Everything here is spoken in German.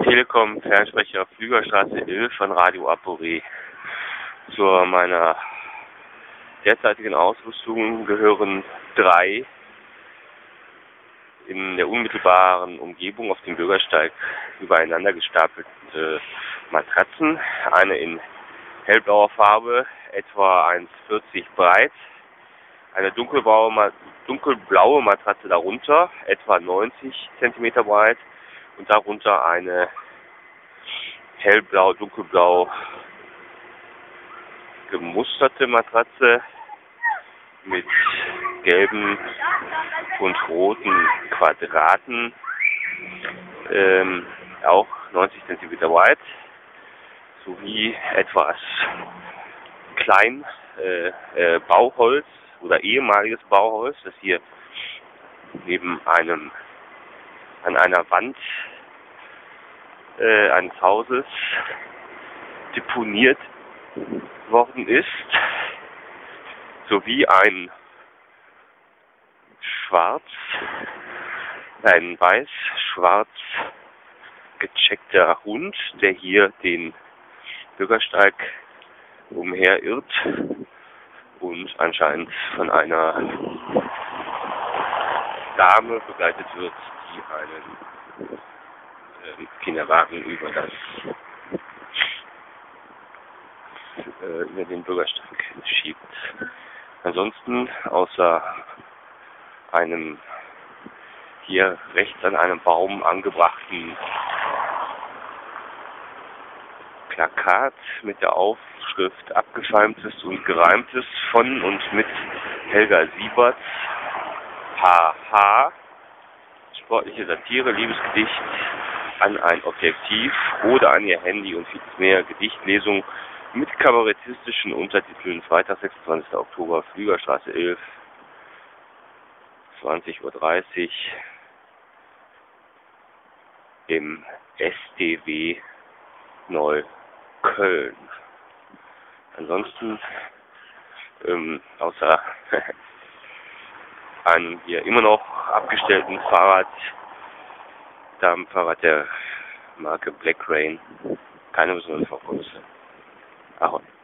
Telekom Fernsprecher Flügerstraße 11 von Radio Aporé. Zu meiner derzeitigen Ausrüstung gehören 3 in der unmittelbaren Umgebung auf dem Bürgersteig übereinander gestapelte Matratzen. Eine in hellblauer Farbe, etwa 1,40 breit. Eine dunkelblaue Matratze darunter, etwa 90 cm breit. Und darunter eine hellblau, dunkelblau gemusterte Matratze mit gelben und roten Quadraten, auch 90 cm breit, sowie etwas klein Bauholz oder ehemaliges Bauholz, das hier neben an einer Wand eines Hauses deponiert worden ist, sowie ein weiß-schwarz gecheckter Hund, der hier den Bürgersteig umherirrt und anscheinend von einer Dame begleitet wird, die einen Kinderwagen über den Bürgersteig schiebt. Ansonsten, außer einem hier rechts an einem Baum angebrachten Plakat mit der Aufschrift Abgeschäumtes und Gereimtes von und mit Helga Sieberts, HH, sportliche Satire, Liebesgedicht an ein Objektiv oder an ihr Handy und vieles mehr, Gedichtlesung mit kabarettistischen Untertiteln, Freitag, 26. Oktober, Flügerstraße 11, 20:30 Uhr im SDW Neukölln. Ansonsten, außer einem hier immer noch abgestellten Damenfahrrad der Marke Black Rain, keine besonderen Fokus. Ahoi.